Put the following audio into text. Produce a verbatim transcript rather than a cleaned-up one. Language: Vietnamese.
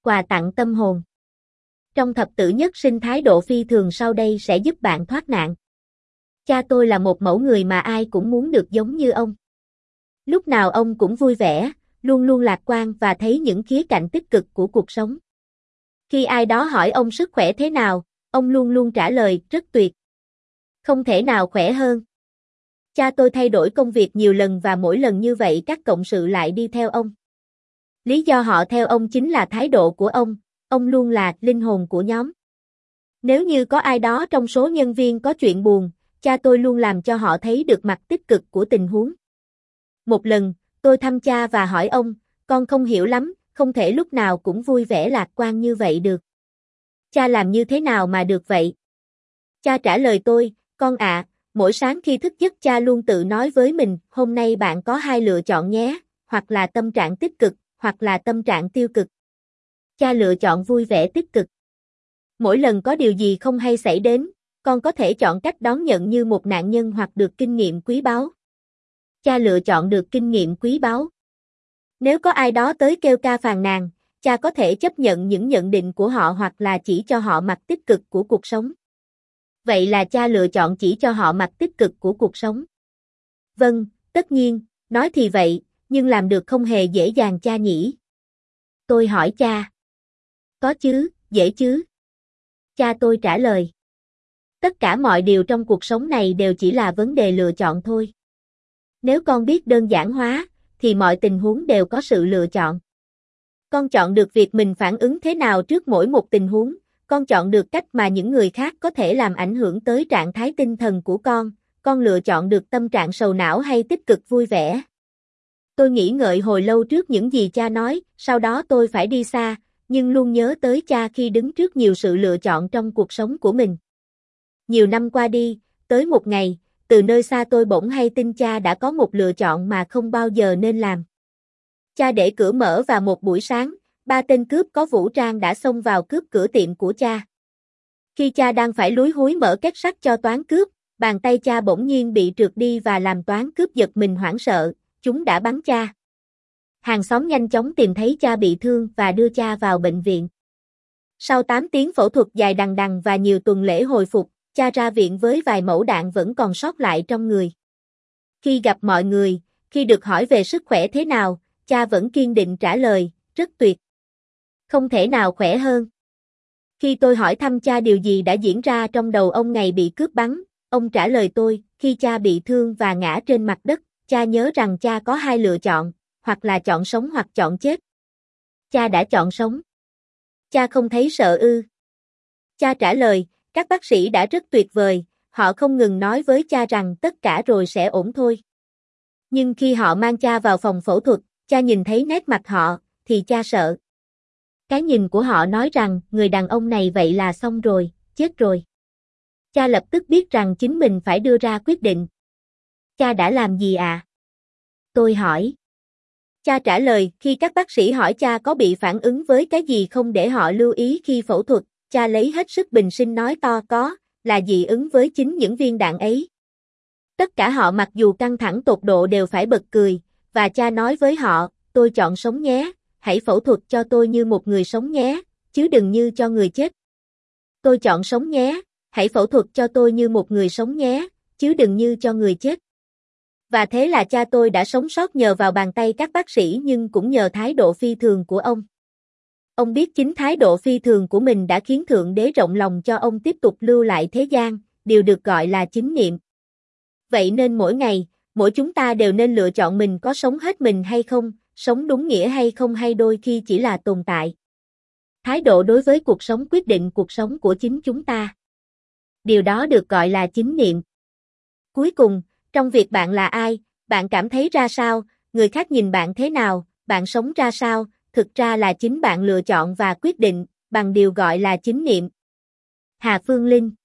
Quà tặng tâm hồn. Trong thập tử nhất sinh thái độ phi thường sau đây sẽ giúp bạn thoát nạn. Cha tôi là một mẫu người mà ai cũng muốn được giống như ông. Lúc nào ông cũng vui vẻ, luôn luôn lạc quan và thấy những khía cạnh tích cực của cuộc sống. Khi ai đó hỏi ông sức khỏe thế nào, ông luôn luôn trả lời rất tuyệt. Không thể nào khỏe hơn. Cha tôi thay đổi công việc nhiều lần và mỗi lần như vậy các cộng sự lại đi theo ông. Lý do họ theo ông chính là thái độ của ông, ông luôn là linh hồn của nhóm. Nếu như có ai đó trong số nhân viên có chuyện buồn, cha tôi luôn làm cho họ thấy được mặt tích cực của tình huống. Một lần, tôi thăm cha và hỏi ông, con không hiểu lắm, không thể lúc nào cũng vui vẻ lạc quan như vậy được. Cha làm như thế nào mà được vậy? Cha trả lời tôi, con ạ, mỗi sáng khi thức giấc cha luôn tự nói với mình, hôm nay bạn có hai lựa chọn nhé, hoặc là tâm trạng tích cực, hoặc là tâm trạng tiêu cực. Cha lựa chọn vui vẻ tích cực. Mỗi lần có điều gì không hay xảy đến, con có thể chọn cách đón nhận như một nạn nhân hoặc được kinh nghiệm quý báu. Cha lựa chọn được kinh nghiệm quý báu. Nếu có ai đó tới kêu ca phàn nàn, cha có thể chấp nhận những nhận định của họ hoặc là chỉ cho họ mặt tích cực của cuộc sống. Vậy là cha lựa chọn chỉ cho họ mặt tích cực của cuộc sống. Vâng, tất nhiên, nói thì vậy, nhưng làm được không hề dễ dàng cha nhỉ. Tôi hỏi cha. Có chứ, dễ chứ. Cha tôi trả lời. Tất cả mọi điều trong cuộc sống này đều chỉ là vấn đề lựa chọn thôi. Nếu con biết đơn giản hóa, thì mọi tình huống đều có sự lựa chọn. Con chọn được việc mình phản ứng thế nào trước mỗi một tình huống, con chọn được cách mà những người khác có thể làm ảnh hưởng tới trạng thái tinh thần của con, con lựa chọn được tâm trạng sầu não hay tích cực vui vẻ. Tôi nghĩ ngợi hồi lâu trước những gì cha nói, sau đó tôi phải đi xa, nhưng luôn nhớ tới cha khi đứng trước nhiều sự lựa chọn trong cuộc sống của mình. Nhiều năm qua đi, tới một ngày, từ nơi xa tôi bỗng hay tin cha đã có một lựa chọn mà không bao giờ nên làm. Cha để cửa mở và một buổi sáng, ba tên cướp có vũ trang đã xông vào cướp cửa tiệm của cha. Khi cha đang phải lúi húi mở két sắt cho toán cướp, bàn tay cha bỗng nhiên bị trượt đi và làm toán cướp giật mình hoảng sợ, chúng đã bắn cha. Hàng xóm nhanh chóng tìm thấy cha bị thương và đưa cha vào bệnh viện. Sau tám tiếng phẫu thuật dài đằng đằng và nhiều tuần lễ hồi phục, cha ra viện với vài mẩu đạn vẫn còn sót lại trong người. Khi gặp mọi người, khi được hỏi về sức khỏe thế nào, cha vẫn kiên định trả lời, rất tuyệt. Không thể nào khỏe hơn. Khi tôi hỏi thăm cha điều gì đã diễn ra trong đầu ông ngày bị cướp bắn, ông trả lời tôi, khi cha bị thương và ngã trên mặt đất, cha nhớ rằng cha có hai lựa chọn, hoặc là chọn sống hoặc chọn chết. Cha đã chọn sống. Cha không thấy sợ ư? Cha trả lời, các bác sĩ đã rất tuyệt vời, họ không ngừng nói với cha rằng tất cả rồi sẽ ổn thôi. Nhưng khi họ mang cha vào phòng phẫu thuật, cha nhìn thấy nét mặt họ, thì cha sợ. Cái nhìn của họ nói rằng, người đàn ông này vậy là xong rồi, chết rồi. Cha lập tức biết rằng chính mình phải đưa ra quyết định. Cha đã làm gì à? Tôi hỏi. Cha trả lời, khi các bác sĩ hỏi cha có bị phản ứng với cái gì không để họ lưu ý khi phẫu thuật, cha lấy hết sức bình sinh nói to có, là dị ứng với chính những viên đạn ấy. Tất cả họ mặc dù căng thẳng tột độ đều phải bật cười, và cha nói với họ, tôi chọn sống nhé, hãy phẫu thuật cho tôi như một người sống nhé, chứ đừng như cho người chết. Tôi chọn sống nhé, hãy phẫu thuật cho tôi như một người sống nhé, chứ đừng như cho người chết. Và thế là cha tôi đã sống sót nhờ vào bàn tay các bác sĩ nhưng cũng nhờ thái độ phi thường của ông. Ông biết chính thái độ phi thường của mình đã khiến Thượng Đế rộng lòng cho ông tiếp tục lưu lại thế gian, điều được gọi là chính niệm. Vậy nên mỗi ngày, mỗi chúng ta đều nên lựa chọn mình có sống hết mình hay không, sống đúng nghĩa hay không hay đôi khi chỉ là tồn tại. Thái độ đối với cuộc sống quyết định cuộc sống của chính chúng ta. Điều đó được gọi là chính niệm. Cuối cùng, trong việc bạn là ai, bạn cảm thấy ra sao, người khác nhìn bạn thế nào, bạn sống ra sao, thực ra là chính bạn lựa chọn và quyết định, bằng điều gọi là chính niệm. Hà Phương Linh